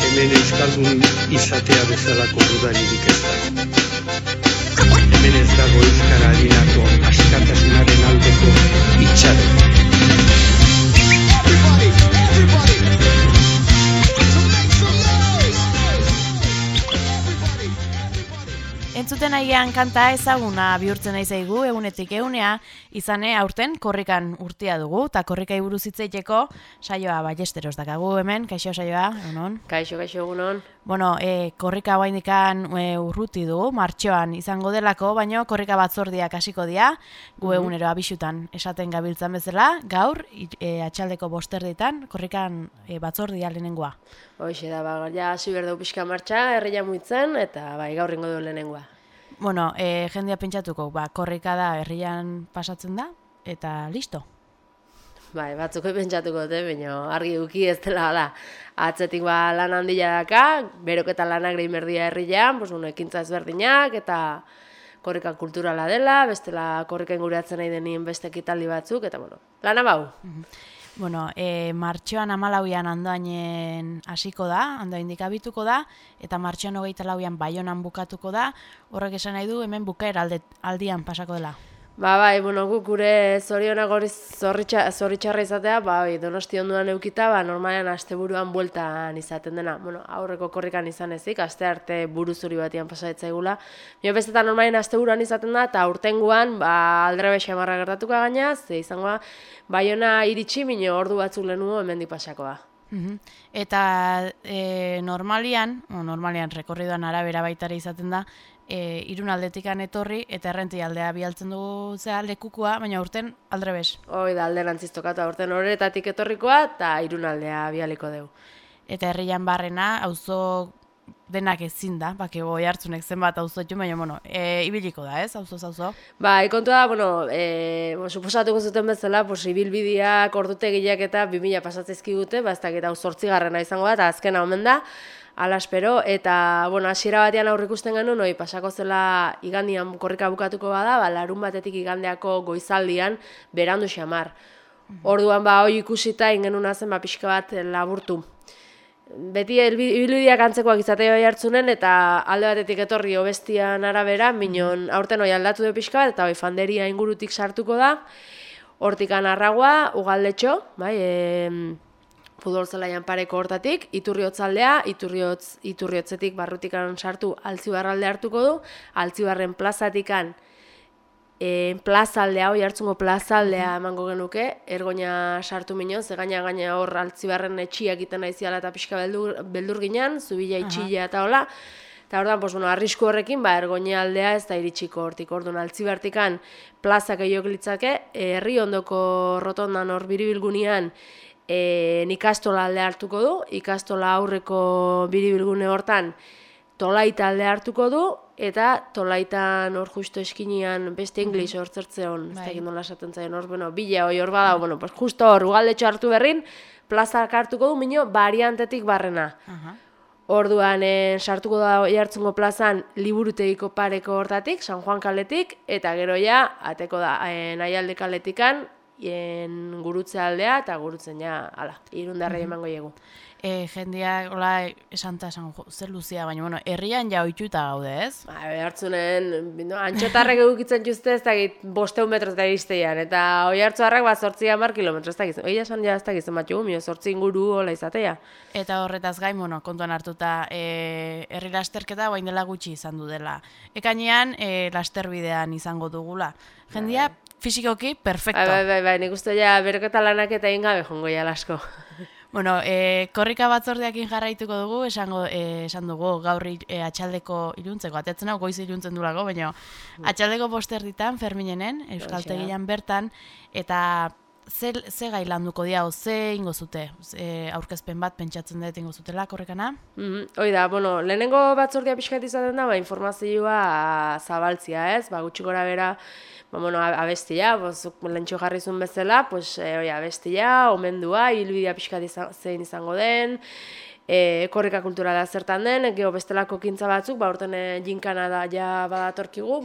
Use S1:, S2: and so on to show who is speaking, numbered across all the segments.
S1: hemen euskaldun izatea bezalako dudaririk ez da. Hemen ez dago euskara harinako askatasunaren aldeko itxaron.
S2: Entzuten aigean kanta ezaguna bihurtzen nahi zaigu egunetik egunea, izane aurten korrikan urtea dugu, eta korrikai buruz hitz egiteko saioa Ballesteros dakagu hemen, kaixo saioa, egunon?
S3: Kaixo, egunon.
S2: Bueno, korrika oraindikan urruti dugu, martxoan izango delako, baina korrika batzordiak hasiko dira, gu egunero abisutan esaten gabiltzan bezala, gaur, atxaldeko 5 korrikan batzordia lehenengoa.
S3: Hoxe da, ja, hasi behar dugu pixka martxa, herria muitzen, eta bai, gaur ingo du lehenengoa.
S2: Bueno, jendea pentsatuko, korrika da herrian pasatzen da, eta listo.
S3: Bai, batzuko pentsatuko dute, baina argi uki ez dela da. Atzetik lan handia daka, beroketa lanak egin berdia herrian, ekintza ezberdinak, eta korrika kulturala dela, bestela korrika inguratzen nahi denien beste ekitaldi batzuk, eta lana bau.
S2: Bueno, martxoan 14an Andoainen hasiko da, Andoaindik abituko da, eta martxoan 24an Baionan bukatuko da, horrek esan nahi du hemen bukaera aldian pasako dela.
S3: Bai, guk gure zorionak hori zorritxarra izatea, Donosti onduan eukita, normalean asteburuan bueltan izaten dena. Aurreko korrikan izan ezik, aste arte buru zuri batian pasatzaigula. Nio bestetan normalean asteburuan izaten da, eta aurtengoan aldrebe xamarra gertatuko gaina, ze izangoa Baiona iritsi, ordu batzuk lehenugo hemendik pasakoa.
S2: Eta normalian rekorridoan arabera baitare izaten da, Irun aldetikan etorri eta Errenti aldea bialtzen dugu lekukua, baina urten aldrebes.
S3: Hoi da, alderantziz tokatu, urten horretatik etorrikoa eta Irun aldea bialiko dugu.
S2: Eta herrian barrena, auzo denak ezin da, boi hartzunek zenbat auzo etxun, baina, ibiliko da, ez, auzo?
S3: Kontua da, suposatuko zuten bezala, ibilbideak, ordutegiak eta 2000 pasatzezkigute, ez dakit hau 8. izango da, eta azkena omen da, ala espero, eta, hasiera batean aurre ikusten genuen, pasako zela igandian korrika bukatuko bada, larun batetik igandeako goizaldian berandu xamar. Orduan, hoi ikusita ingenuna zen, pixka bat laburtu. Beti ibilbideak antzekoak izatea hoi hartzunen, eta alde batetik etorri obestian arabera, minon aurten hoi aldatu du pixka bat, eta fanderia ingurutik sartuko da, hortikan arragoa, ugaldetxo, futbol zelaian pareko hortatik, Iturriotzaldea, Iturriotzetik barrutikan sartu Altzibarralde hartuko du, Altzibarren plazatikan plazaldea, hoi hartzungo plazaldea emango genuke, ergoina sartu minon, ze gaina hor Altzibarren etxiak iten naiziala eta pixka beldur ginen, zubila itxila eta hola, eta orduan, arrisku horrekin, ergoina aldea ez da iritsiko hortik, orduan Altzibartikan plazak egiok litzake, herri ondoko rotondan hor biribilgunean, ikastola alde hartuko du, ikastola aurreko biribilgune hortan Tolaita alde hartuko du, eta Tolaitan hor justo eskinean beste English hor zertzeon, ez da nola esaten zaien hor, bila hor bada, justo hor ugaldetxo hartu berrin, plazak hartuko du, minio, variantetik barrena. Orduan sartuko da jartzungo plazan liburutegiko pareko hortatik, San Juan kaletik, eta gero ateko da Nahialde kaletikan, gurutze aldea eta gurutzen Irundarrei emango diegu.
S2: Jendeak, esanta zer luzia, baina, herrian ohituta gaude, ez?
S3: Hartzunen, antxotarrek egukitzen juzte ez dakit 500 metroz da iristeian, eta hoi hartzuarrak 8-10 kilometro ez dakit. Hoi esan ez dakit zenbat jugu, 8 inguru hola izatea.
S2: Eta horretaz gain, kontuan hartuta, herri lasterketa bain dela gutxi izan du dela. Ekainean, lasterbidean izango dugula. Jendia, fisikoki, perfecto.
S3: Bai, nik uste beroketa lanak eta ingabe jongo asko.
S2: Korrika batzordeakin jarraituko dugu, esan dugu gaur atxaldeko iluntzeko, atetzen hau goiz iluntzen dulako, baina atxaldeko 5 Ferminenen, Euskaltegian bertan, eta ze gai landuko diago, ze ingo zute, aurkezpen bat pentsatzen dut ingo zutela korrikana?
S3: Hoi da, lehenengo batzordea pixkat izaten da, informazioa zabaltzia, ez? Gutxi gora bera, abestia, lentxo jarrizun bezala, abestia, omendua, hilbidea pixkat zein izango den, korrika kulturala zertan den, geho bestelako kintza batzuk, urten jinkana da ja badatorkigu,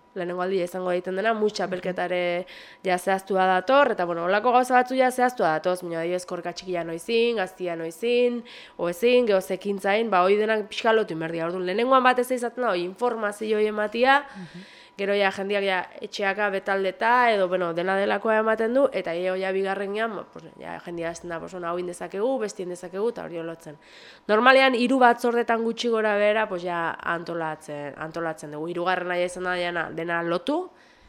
S3: lehenengo aldia izango egiten dena, txapelketare ja zehaztua dator, eta bueno, olako gauza batzu ja zehaztua datoz, baina adibidez korrika txikia noizin, gaztia noizin, oezin, gehoz ekintzain, hoi denak pixka lotu inberdia. Orduan, lehenengoan batez izaten da, informazio ematia, gero ja jendeak ja etxeaka betaldeta, edo dena delakoa ematen du, eta ja bigarrenean, ja jendea azten da, hau indezakegu, bestien dezakegu, eta hori lotzen. Normalean, 3 batzordetan gutxi gora behera, ja antolatzen dugu. 3. nahi izan da dena lotu,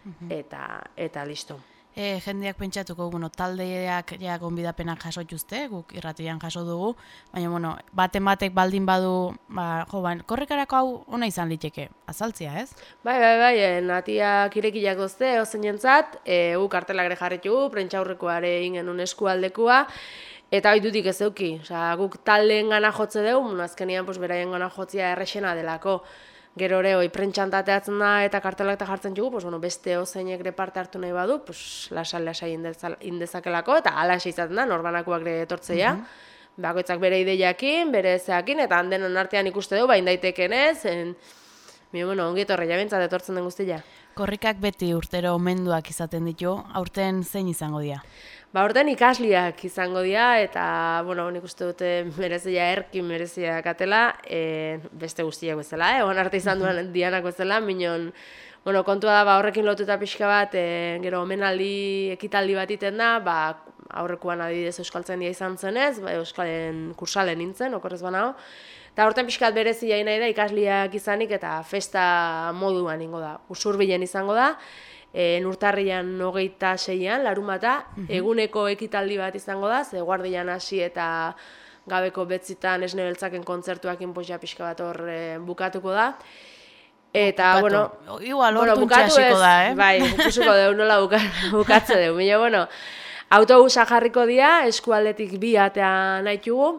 S3: eta listo.
S2: Jendeak pentsatuko, taldeak ja gonbidapenak jaso dituzte, guk irratian jaso dugu, baina, batek baldin badu, korrikarako hau ona izan liteke, azaltzia, ez?
S3: Bai, natiak irekiak dozte, ozenentzat, kartelak ere jarritugu, prentxaurrekoare ingen eskualdekua, eta hori dutik ez euki, guk taldeen gana jotze dugu, azkenian beraien gana jotzia errexena delako. Gero hori prentxan tateatzen da eta kartelak eta jartzen dugu, beste ozeinek ere parte hartu nahi badu, lasai indezakelako, eta alaxe izaten da, norbanakoak ere etortzeia. Bakoitzak bere ideiakin, bere zeakin, eta handenen artean ikuste dugu, bain daiteken ez, ongi etorri jabentzat etortzen den guztia.
S2: Korrikak beti urtero omenduak izaten ditu, aurten zein izango dira?
S3: Aurten ikasliak izango dira, eta, nik uste dute merezia erkin merezia katela, beste guztiak bezala, egon arte izan duen dianak bezala, minon, kontua da, horrekin lotuta pixka bat, gero omenaldi, ekitaldi bat iten da, aurrekoan adibidez euskaltzaindia izan zenez, euskalen kursalen nintzen, okorrez banao, eta horten pixkat berezia nahi da ikasliak izanik, eta festa moduan ingo da, usurbilen izango da, urtarrian 26an, larunbata, eguneko ekitaldi bat izango da, ze guardian hasi eta gabeko betzitan esne beltzaken kontzertuakin pixka bat hor bukatuko da. Eta,
S2: igual hortuntxe hasiko da,
S3: Bai, ikusiko dugu nola bukatze dugu. Baina, autobusa jarriko dira, eskualdetik 2 atea nahitugu,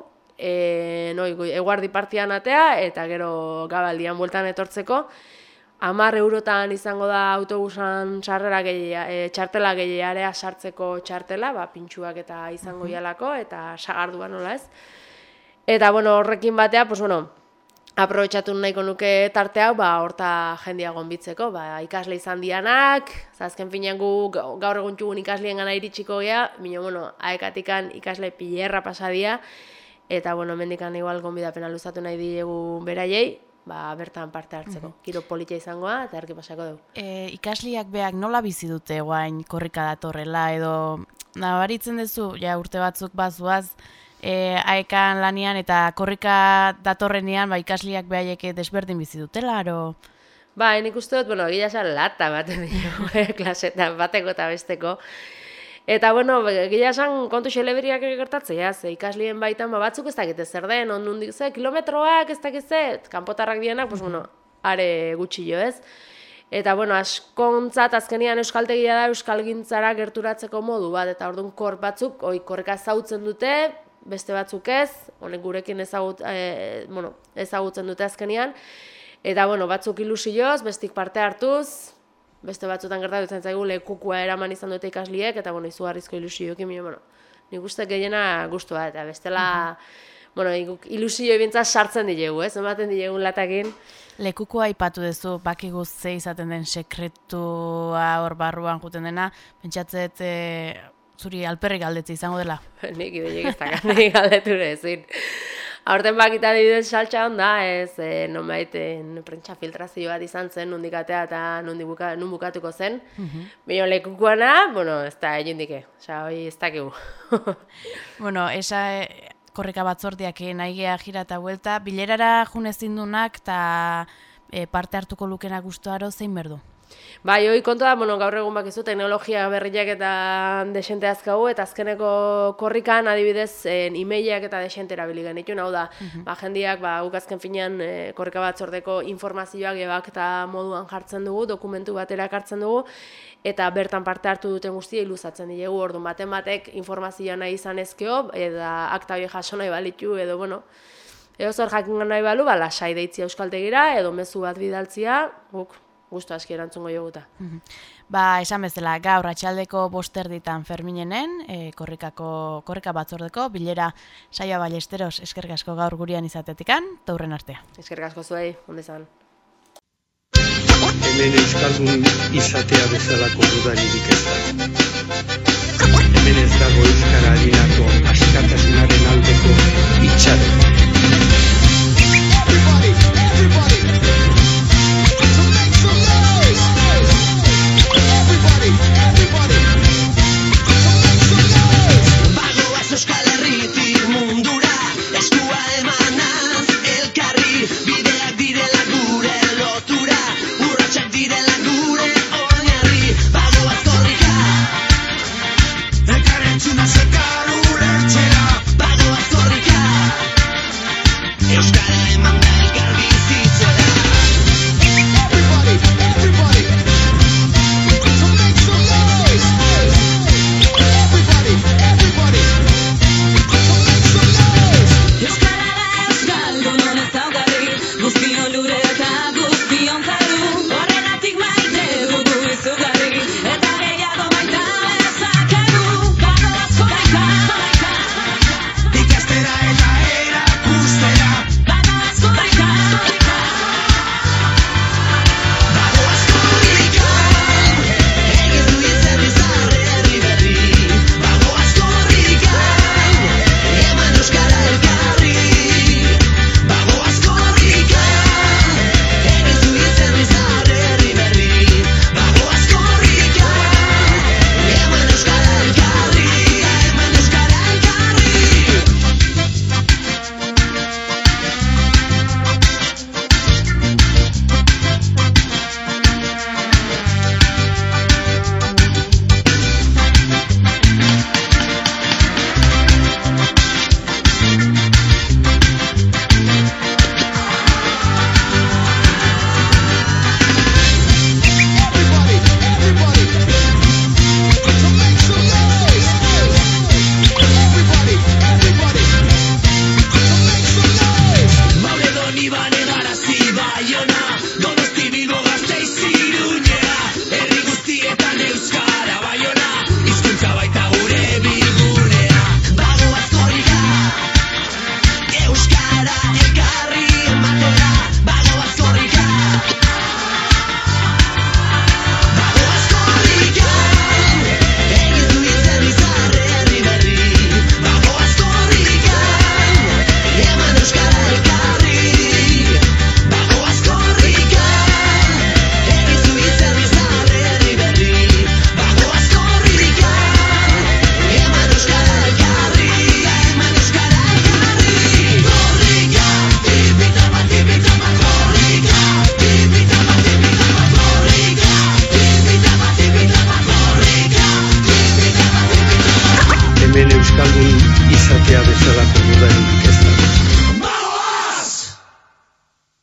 S3: eguardi partian atea, eta gero gabaldian bueltan etortzeko. 10 eurotan izango da autobusan txartela gehiarea sartzeko txartela, pintxuak eta izango ialako, eta sagardua nola ez. Eta, horrekin batea, aprobetxatu nahiko nuke tarte hau, horta jendia gonbitzeko, ikasle izan dianak, azken finean gu gaur egun txugun ikaslien gana iritsiko gea, aekatikan ikasle pilerra pasadia, eta, mendikan igual gonbidapena luzatu nahi diegu beraiei, bertan parte hartzeko. Giro politia izangoa, eta erki pasako dugu.
S2: Ikasliak beak nola bizi dute guain korrika datorrela, edo nabaritzen duzu, urte batzuk bazuaz, aekan lanian eta korrika datorrenean, ikasliak behaiek desberdin bizi dutela, aro?
S3: Nik uste dut, egia esan lata baten dugu, klasetan bateko eta besteko. Eta, gila esan kontu xeleberiak gertatzea, ikaslien baitan batzuk ez dakite zer den, ondundik ze, kilometroak ez dakite, kanpotarrak dienak, are gutxillo ez. Eta, askontzat azkenian euskaltegia da euskalgintzara gerturatzeko modu bat, eta orduan batzuk, korrika ezagutzen dute, beste batzuk ez, honek gurekin ezagutzen dute azkenian, eta, batzuk ilusioz, bestik parte hartuz, beste batzutan gertatzen zaigu lekukua eraman izan dute ikasliek, eta izugarrizko ilusioekin, nik uste gehiena gustua, eta bestela, ilusio ebintza sartzen dilegu, ematen dilegun latakin.
S2: Lekukua aipatu duzu, bakigu ze izaten den sekretua hor barruan juten dena, pentsatzet zuri alperrik galdetze izango dela?
S3: Nik ideiek ez dakar, nik galdeture ezin. Aurten bakita dibidez saltza onda, ez nonbait prentsa filtrazio bat izan zen, nondik atea eta nun bukatuko zen. Baina lekukuana, ez da egindike, hori ez dakigu.
S2: Esa korrika batzordiak nahi geha jira eta buelta, bilerara junez zindunak eta parte hartuko lukena guztuaro zein berdu?
S3: Hoi kontu da, gaur egun bakizu, teknologia berriak eta desente azkagu, eta azkeneko korrikan adibidez e-mailak eta desente erabili genitun, hau da, jendiak guk azken finean korrika batzordeko informazioak ebak eta moduan jartzen dugu, dokumentu batera ekartzen dugu, eta bertan parte hartu duten guztia iluzatzen dilegu, orduan batek informazioa nahi izan ezkeo, eta akta hori jaso nahi balitu, edo edo zor jakin nahi balu, lasai deitzia euskaltegira, edo mezu bat bidaltzia, guk gustu aski erantzungo joguta.
S2: Esan bezala, gaur atxaldeko 5:00 Ferminenen, korrika batzordeko, bilera Saioa Ballesteros, eskerrik asko gaur gurean izatetikan, eta hurren artea.
S3: Eskerrik asko zuei, ondo izan.
S1: hemen euskaldun izatea bezalako dudaririk ez da. Hemen ez dago euskara harinako askatasunaren aldeko itxaron.